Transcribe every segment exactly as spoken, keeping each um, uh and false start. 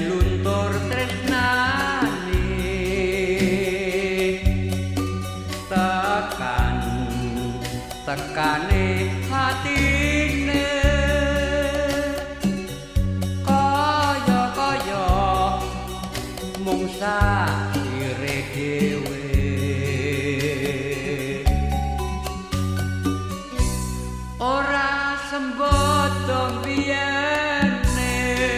luntur tresnane tekan tekane hatine kaya-kaya mung sakire dhewe ora sembodo biyene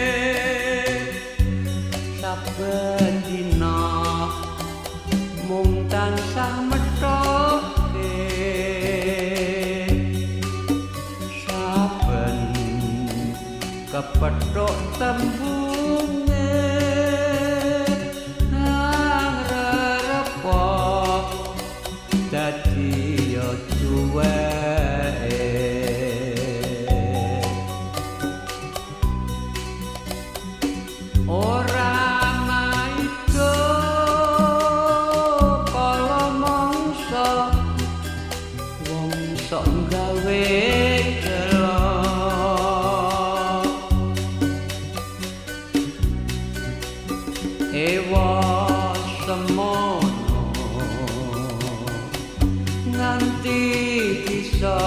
saben dina mung tansah methoke saben kepethuk tembunge nang repot dadi yo duweke ora maido kala mangsa wong sok gawe kelo ewa semono nganti bisa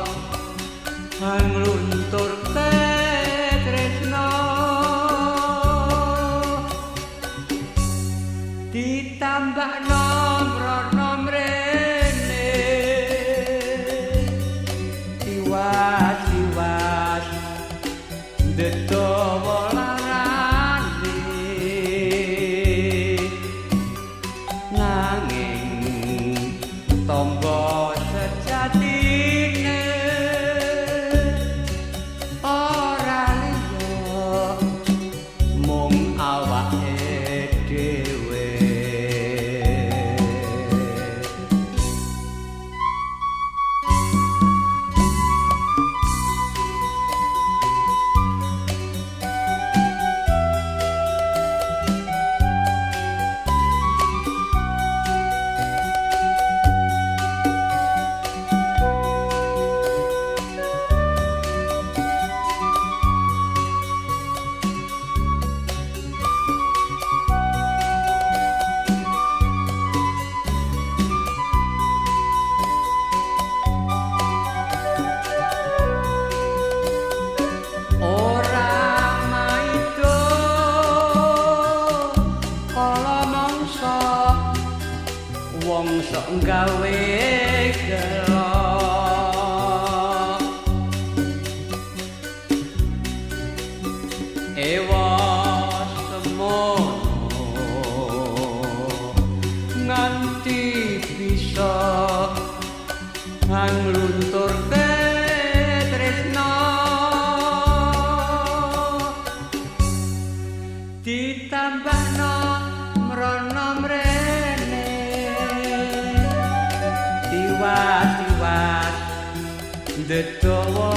hangluntur tresno ditambah nomor-nomor mrene tiwas-tiwas ndedhawa larane nanging tamba sejatine ora liya mung awake dhewe wong sok gawe gelo ewa semono nganti bisa hangluntur tresno ditambahno mrono mrene tiwas-tiwas ndedhawa